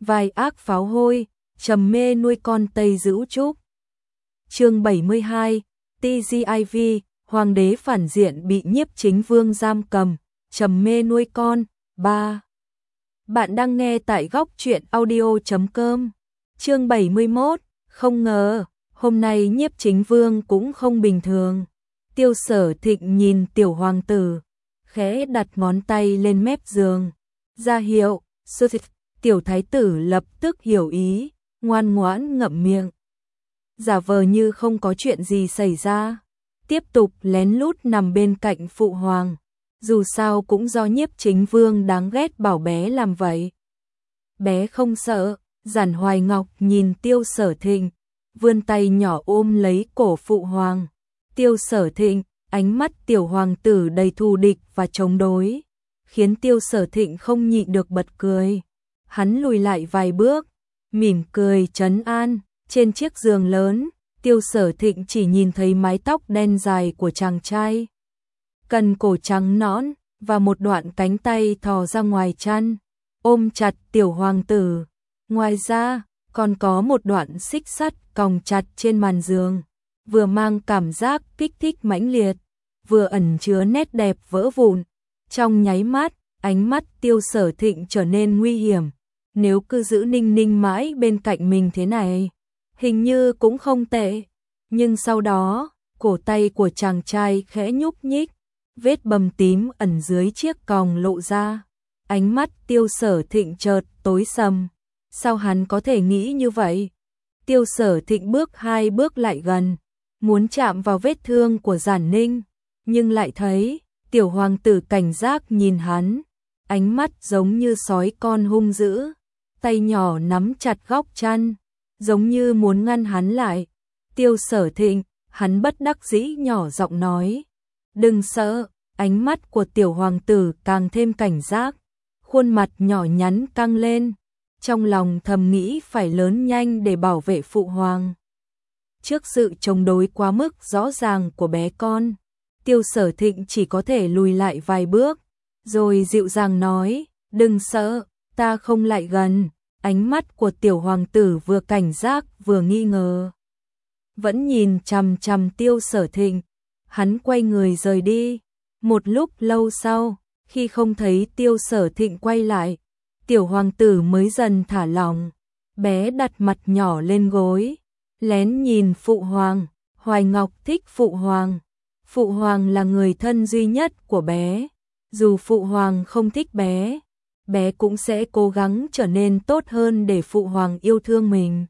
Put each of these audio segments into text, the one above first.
vai ác pháo hôi, trầm mê nuôi con Tây Dữ Trúc. Chương 72, TGIV, Hoàng đế phản diện bị Nhiếp Chính Vương giam cầm, trầm mê nuôi con. 3. Bạn đang nghe tại góc truyện audio.com. Chương 71, không ngờ, hôm nay Nhiếp Chính Vương cũng không bình thường. Tiêu Sở Thịnh nhìn tiểu hoàng tử, khẽ đặt ngón tay lên mép giường, ra hiệu, tiểu thái tử lập tức hiểu ý, ngoan ngoãn ngậm miệng. Giả vờ như không có chuyện gì xảy ra, tiếp tục lén lút nằm bên cạnh phụ hoàng. Dù sao cũng do Nhiếp Chính Vương đáng ghét bảo bé làm vậy. Bé không sợ, Giản Hoài Ngọc nhìn Tiêu Sở Thịnh, vươn tay nhỏ ôm lấy cổ phụ hoàng. Tiêu Sở Thịnh, ánh mắt tiểu hoàng tử đầy thù địch và chống đối, khiến Tiêu Sở Thịnh không nhịn được bật cười. Hắn lùi lại vài bước, mỉm cười trấn an. Trên chiếc giường lớn, Tiêu Sở Thịnh chỉ nhìn thấy mái tóc đen dài của chàng trai, cần cổ trắng nõn và một đoạn cánh tay thò ra ngoài chăn, ôm chặt tiểu hoàng tử. Ngoài ra, còn có một đoạn xích sắt còng chặt trên màn giường, vừa mang cảm giác kích thích mãnh liệt, vừa ẩn chứa nét đẹp vỡ vụn. Trong nháy mắt, ánh mắt Tiêu Sở Thịnh trở nên nguy hiểm. Nếu cứ giữ Ninh Ninh mãi bên cạnh mình thế này, hình như cũng không tệ. Nhưng sau đó, cổ tay của chàng trai khẽ nhúc nhích, vết bầm tím ẩn dưới chiếc còng lộ ra. Ánh mắt Tiêu Sở Thịnh chợt tối sầm. Sao hắn có thể nghĩ như vậy? Tiêu Sở Thịnh bước 2 bước lại gần, muốn chạm vào vết thương của Giản Ninh, nhưng lại thấy tiểu hoàng tử cảnh giác nhìn hắn, ánh mắt giống như sói con hung dữ, tay nhỏ nắm chặt góc chăn, giống như muốn ngăn hắn lại. Tiêu Sở Thịnh, hắn bất đắc dĩ nhỏ giọng nói, đừng sợ. Ánh mắt của tiểu hoàng tử càng thêm cảnh giác, khuôn mặt nhỏ nhắn căng lên, trong lòng thầm nghĩ phải lớn nhanh để bảo vệ phụ hoàng. Trước sự chống đối quá mức rõ ràng của bé con, Tiêu Sở Thịnh chỉ có thể lùi lại vài bước, rồi dịu dàng nói, đừng sợ, ta không lại gần. Ánh mắt của tiểu hoàng tử vừa cảnh giác vừa nghi ngờ, vẫn nhìn chằm chằm Tiêu Sở Thịnh. Hắn quay người rời đi. Một lúc lâu sau, khi không thấy Tiêu Sở Thịnh quay lại, tiểu hoàng tử mới dần thả lỏng. Bé đặt mặt nhỏ lên gối, lén nhìn phụ hoàng. Hoài Ngọc thích phụ hoàng. Phụ hoàng là người thân duy nhất của bé. Dù phụ hoàng không thích bé, bé cũng sẽ cố gắng trở nên tốt hơn để phụ hoàng yêu thương mình.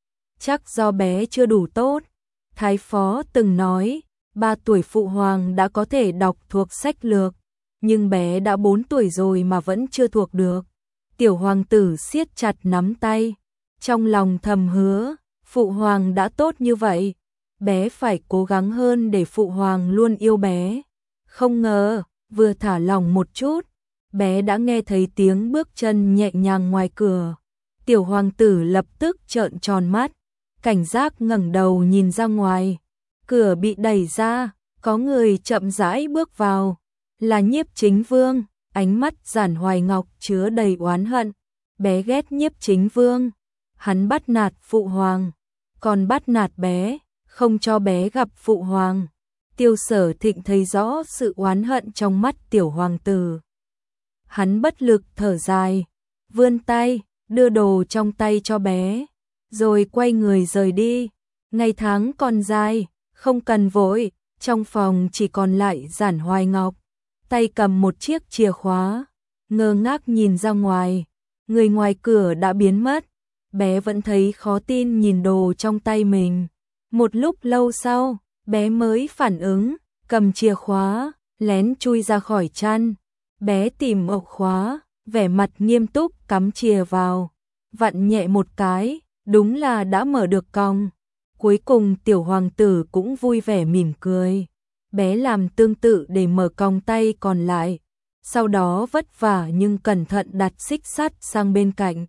Chắc do bé chưa đủ tốt. Thái phó từng nói, 3 tuổi phụ hoàng đã có thể đọc thuộc sách lược, nhưng bé đã 4 tuổi rồi mà vẫn chưa thuộc được. Tiểu hoàng tử siết chặt nắm tay, trong lòng thầm hứa, phụ hoàng đã tốt như vậy, bé phải cố gắng hơn để phụ hoàng luôn yêu bé. Không ngờ, vừa thả lỏng một chút, bé đã nghe thấy tiếng bước chân nhẹ nhàng ngoài cửa. Tiểu hoàng tử lập tức trợn tròn mắt, cảnh giác ngẩng đầu nhìn ra ngoài. Cửa bị đẩy ra, có người chậm rãi bước vào, là Nhiếp Chính Vương. Ánh mắt Giản Hoài Ngọc chứa đầy oán hận. Bé ghét Nhiếp Chính Vương, hắn bắt nạt phụ hoàng, còn bắt nạt bé, không cho bé gặp phụ hoàng. Tiêu Sở Thịnh thấy rõ sự oán hận trong mắt tiểu hoàng tử. Hắn bất lực thở dài, vươn tay, đưa đồ trong tay cho bé, rồi quay người rời đi. Ngày tháng còn dài, không cần vội. Trong phòng chỉ còn lại Giản Hoài Ngọc, tay cầm một chiếc chìa khóa, ngơ ngác nhìn ra ngoài. Người ngoài cửa đã biến mất, bé vẫn thấy khó tin nhìn đồ trong tay mình. Một lúc lâu sau, bé mới phản ứng, cầm chìa khóa, lén chui ra khỏi chăn. Bé tìm ổ khóa, vẻ mặt nghiêm túc cắm chìa vào, vặn nhẹ một cái, đúng là đã mở được còng. Cuối cùng tiểu hoàng tử cũng vui vẻ mỉm cười. Bé làm tương tự để mở còng tay còn lại, sau đó vất vả nhưng cẩn thận đặt xích sắt sang bên cạnh.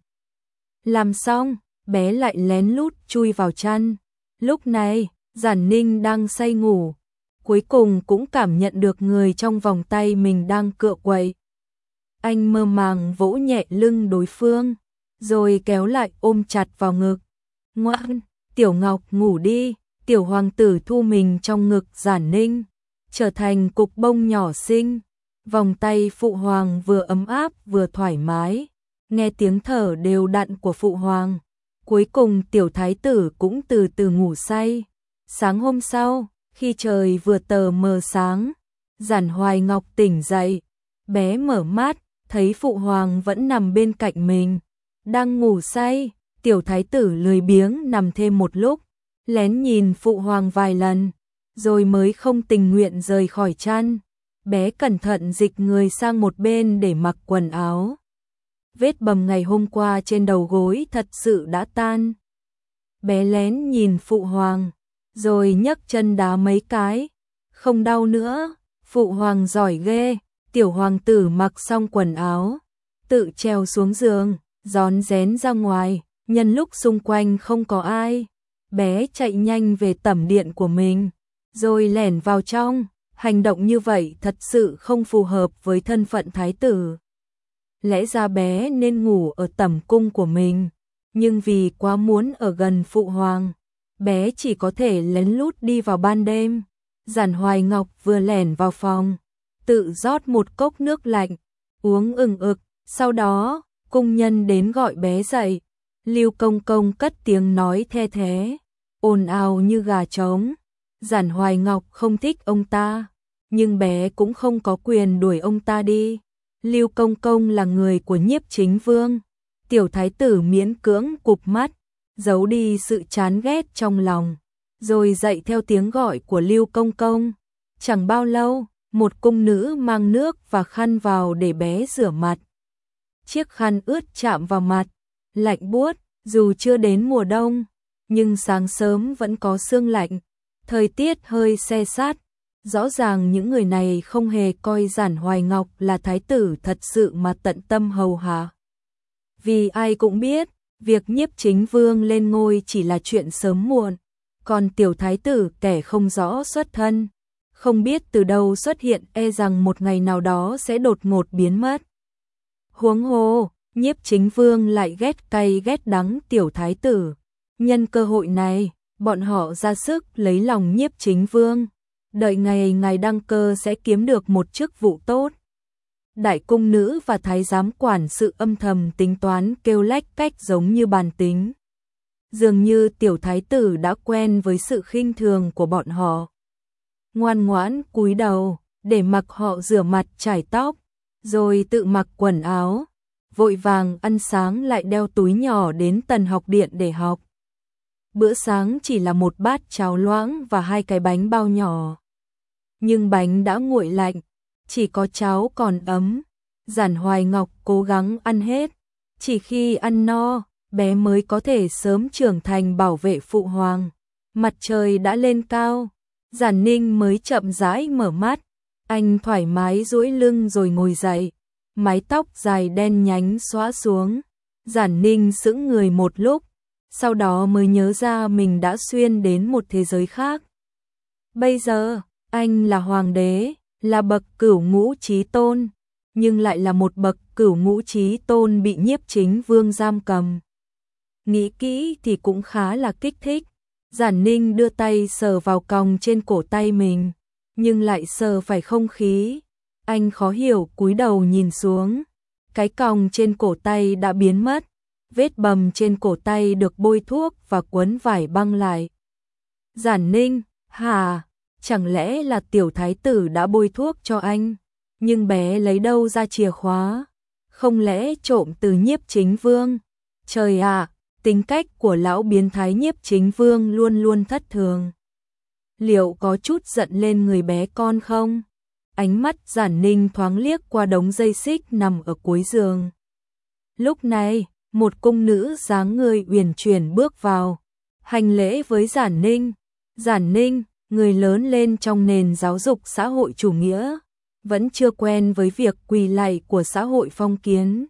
Làm xong, bé lại lén lút chui vào chăn. Lúc này, Giản Ninh đang say ngủ, cuối cùng cũng cảm nhận được người trong vòng tay mình đang cựa quậy. Anh mơ màng vỗ nhẹ lưng đối phương, rồi kéo lại ôm chặt vào ngực. Ngoan, Tiểu Ngọc ngủ đi. Tiểu hoàng tử thu mình trong ngực Giản Ninh, trở thành cục bông nhỏ xinh. Vòng tay phụ hoàng vừa ấm áp vừa thoải mái, nghe tiếng thở đều đặn của phụ hoàng. Cuối cùng tiểu thái tử cũng từ từ ngủ say. Sáng hôm sau, khi trời vừa tờ mờ sáng, Giản Hoài Ngọc tỉnh dậy, bé mở mắt, thấy phụ hoàng vẫn nằm bên cạnh mình, đang ngủ say. Tiểu thái tử lười biếng nằm thêm một lúc, lén nhìn phụ hoàng vài lần, rồi mới không tình nguyện rời khỏi chăn. Bé cẩn thận dịch người sang một bên để mặc quần áo. Vết bầm ngày hôm qua trên đầu gối thật sự đã tan. Bé lén nhìn phụ hoàng, rồi nhấc chân đá mấy cái. Không đau nữa, phụ hoàng giỏi ghê. Tiểu hoàng tử mặc xong quần áo, tự trèo xuống giường, rón rén ra ngoài. Nhân lúc xung quanh không có ai, bé chạy nhanh về tẩm điện của mình, rồi lẻn vào trong. Hành động như vậy thật sự không phù hợp với thân phận thái tử. Lẽ ra bé nên ngủ ở tẩm cung của mình, nhưng vì quá muốn ở gần phụ hoàng, bé chỉ có thể lén lút đi vào ban đêm. Giản Hoài Ngọc vừa lẻn vào phòng, tự rót một cốc nước lạnh, uống ừng ực, sau đó cung nhân đến gọi bé dậy. Lưu Công Công cất tiếng nói the thé, ồn ào như gà trống. Giản Hoài Ngọc không thích ông ta, nhưng bé cũng không có quyền đuổi ông ta đi. Lưu Công Công là người của Nhiếp Chính Vương. Tiểu thái tử miễn cưỡng cụp mắt, giấu đi sự chán ghét trong lòng, rồi dậy theo tiếng gọi của Lưu Công Công. Chẳng bao lâu, một cung nữ mang nước và khăn vào để bé rửa mặt. Chiếc khăn ướt chạm vào mặt, lạnh buốt. Dù chưa đến mùa đông, nhưng sáng sớm vẫn có sương lạnh, thời tiết hơi se sát. Rõ ràng những người này không hề coi Giản Hoài Ngọc là thái tử thật sự mà tận tâm hầu hạ. Vì ai cũng biết, việc Nhiếp Chính Vương lên ngôi chỉ là chuyện sớm muộn, còn tiểu thái tử kẻ không rõ xuất thân, không biết từ đâu xuất hiện, e rằng một ngày nào đó sẽ đột ngột biến mất. Huống hồ, Nhiếp Chính Vương lại ghét cay ghét đắng tiểu thái tử. Nhân cơ hội này, bọn họ ra sức lấy lòng Nhiếp Chính Vương, đợi ngày ngài đăng cơ sẽ kiếm được một chức vụ tốt. Đại cung nữ và thái giám quản sự âm thầm tính toán kêu lách cách giống như bàn tính. Dường như tiểu thái tử đã quen với sự khinh thường của bọn họ. Ngoan ngoãn cúi đầu, để mặc họ rửa mặt chải tóc, rồi tự mặc quần áo. Vội vàng ăn sáng lại đeo túi nhỏ đến Tần học điện để học. Bữa sáng chỉ là một bát cháo loãng và 2 cái bánh bao nhỏ. Nhưng bánh đã nguội lạnh, chỉ có cháo còn ấm. Giản Hoài Ngọc cố gắng ăn hết. Chỉ khi ăn no, bé mới có thể sớm trưởng thành bảo vệ phụ hoàng. Mặt trời đã lên cao, Giản Ninh mới chậm rãi mở mắt. Anh thoải mái duỗi lưng rồi ngồi dậy. Mái tóc dài đen nhánh xõa xuống. Giản Ninh sững người một lúc, sau đó mới nhớ ra mình đã xuyên đến một thế giới khác. Bây giờ, anh là hoàng đế, là bậc cửu ngũ chí tôn, nhưng lại là một bậc cửu ngũ chí tôn bị Nhiếp Chính Vương giam cầm. Nghĩ kỹ thì cũng khá là kích thích. Giản Ninh đưa tay sờ vào còng trên cổ tay mình, nhưng lại sờ phải không khí. Anh khó hiểu cúi đầu nhìn xuống, cái còng trên cổ tay đã biến mất, vết bầm trên cổ tay được bôi thuốc và quấn vải băng lại. Giản Ninh, hả, chẳng lẽ là tiểu thái tử đã bôi thuốc cho anh? Nhưng bé lấy đâu ra chìa khóa? Không lẽ trộm từ Nhiếp Chính Vương? Trời ạ, tính cách của lão biến thái Nhiếp Chính Vương luôn luôn thất thường. Liệu có chút giận lên người bé con không? Ánh mắt Giản Ninh thoáng liếc qua đống dây xích nằm ở cuối giường. Lúc này, một cung nữ dáng người uyển chuyển bước vào, hành lễ với Giản Ninh. Giản Ninh, người lớn lên trong nền giáo dục xã hội chủ nghĩa, vẫn chưa quen với việc quỳ lạy của xã hội phong kiến.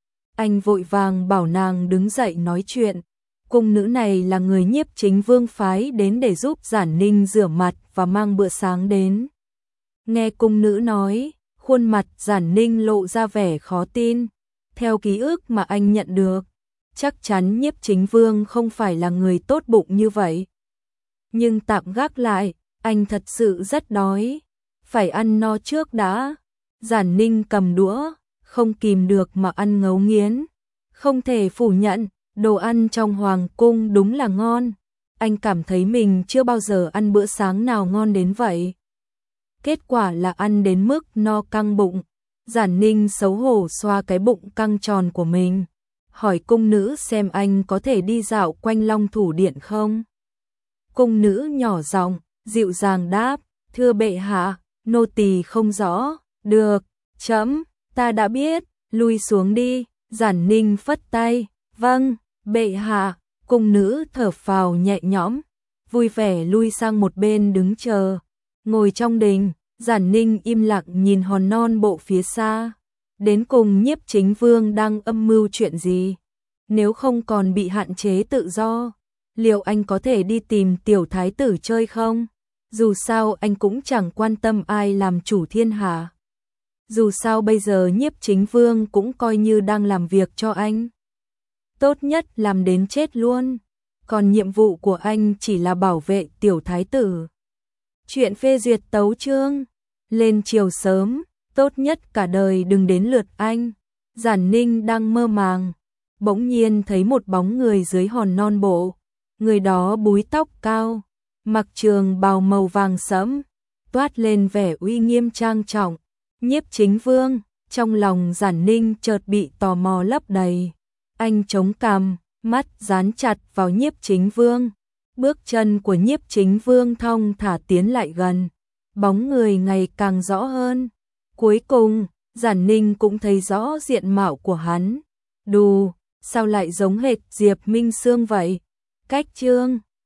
Anh vội vàng bảo nàng đứng dậy nói chuyện. Cung nữ này là người Nhiếp Chính Vương phái đến để giúp Giản Ninh rửa mặt và mang bữa sáng đến. Nghe cung nữ nói, khuôn mặt Giản Ninh lộ ra vẻ khó tin. Theo ký ức mà anh nhận được, chắc chắn Nhiếp Chính Vương không phải là người tốt bụng như vậy. Nhưng tạm gác lại, anh thật sự rất đói, phải ăn no trước đã. Giản Ninh cầm đũa, không kìm được mà ăn ngấu nghiến. Không thể phủ nhận, đồ ăn trong hoàng cung đúng là ngon. Anh cảm thấy mình chưa bao giờ ăn bữa sáng nào ngon đến vậy. Kết quả là ăn đến mức no căng bụng. Giản Ninh xấu hổ xoa cái bụng căng tròn của mình, hỏi cung nữ xem anh có thể đi dạo quanh Long Thủ Điện không. Cung nữ nhỏ giọng, dịu dàng đáp, thưa bệ hạ, nô tỳ không rõ. Được, trẫm, ta đã biết, lui xuống đi. Giản Ninh phất tay, vâng, bệ hạ. Cung nữ thở phào nhẹ nhõm, vui vẻ lui sang một bên đứng chờ. Ngồi trong đình, Giản Ninh im lặng nhìn hòn non bộ phía xa. Đến cùng Nhiếp Chính Vương đang âm mưu chuyện gì? Nếu không còn bị hạn chế tự do, liệu anh có thể đi tìm tiểu thái tử chơi không? Dù sao anh cũng chẳng quan tâm ai làm chủ thiên hạ. Dù sao bây giờ Nhiếp Chính Vương cũng coi như đang làm việc cho anh. Tốt nhất làm đến chết luôn. Còn nhiệm vụ của anh chỉ là bảo vệ tiểu thái tử. Chuyện phê duyệt tấu chương. Lên chiều sớm, tốt nhất cả đời đừng đến lượt anh. Giản Ninh đang mơ màng, bỗng nhiên thấy một bóng người dưới hòn non bộ. Người đó búi tóc cao, mặc trường bào màu vàng sẫm, toát lên vẻ uy nghiêm trang trọng. Nhiếp Chính Vương, trong lòng Giản Ninh chợt bị tò mò lấp đầy. Anh chống cằm, mắt dán chặt vào Nhiếp Chính Vương. Bước chân của Nhiếp Chính Vương thong thả tiến lại gần, bóng người ngày càng rõ hơn. Cuối cùng, Giản Ninh cũng thấy rõ diện mạo của hắn. Đù, sao lại giống hệt Diệp Minh Sương vậy? Cách chương